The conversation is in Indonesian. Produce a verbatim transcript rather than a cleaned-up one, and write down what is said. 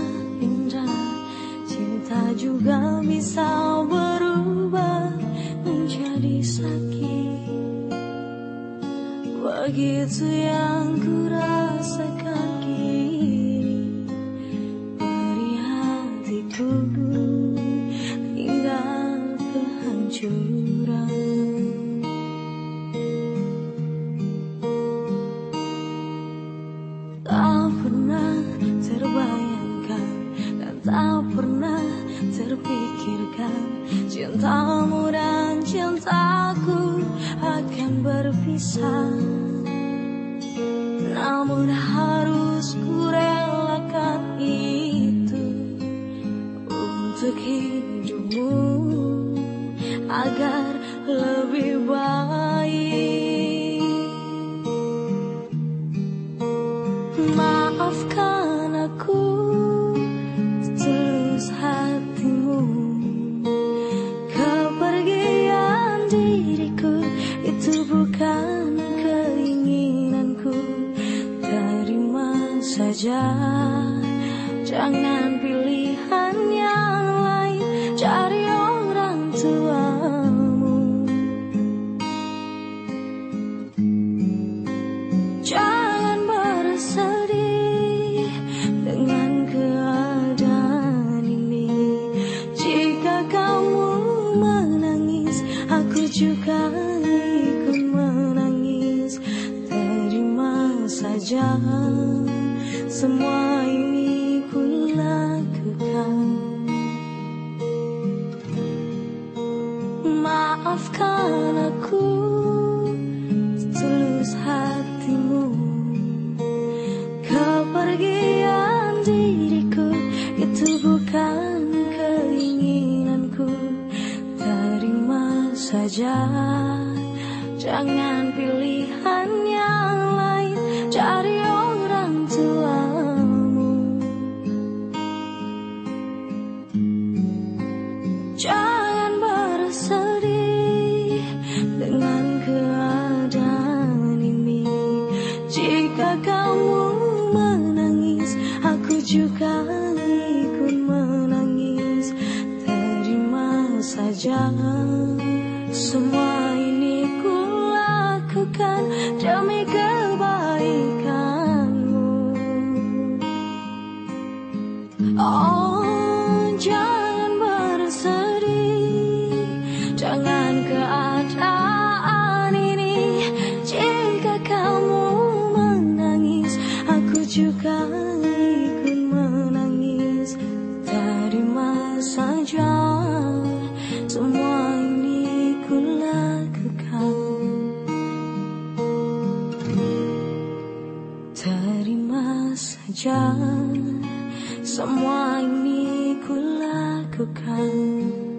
indah. Cinta juga bisa berubah menjadi sakit. Begitu yang ku rasakan kini, beri hatiku hingga kehancuran. Tak pernah terbayangkan dan tak pernah terpikirkan cintamu dan cintaku akan berpisah. Namun harus ku relakan itu untuk hidupmu agar lebih baik. Maafkan aku setulus hatimu. Kepergian diriku itu bukan keinginanku. Terima saja, jangan pilihan yang lain, cari orang tuamu. Jangan bersedih dengan keadaan ini. Jika kamu menangis, aku juga ikut menangis. Terima saja, semua ini ku lakukan. Maafkan aku setulus hatimu. Kepergian diriku itu bukan keinginanku. Terima saja, jangan pilihan yang lain, cari orang tuamu. Jangan bersedih dengan keadaan ini. Jika kamu menangis, aku juga ikut menangis. Terima saja, semua ini ku lakukan demi kebaikanmu. Oh, jangan bersedih, jangan keadaan ini. Jika kamu menangis, aku juga ikut menangis. Terima saja, semua ini ku lakukan. Terima saja, semua ini ku lakukan.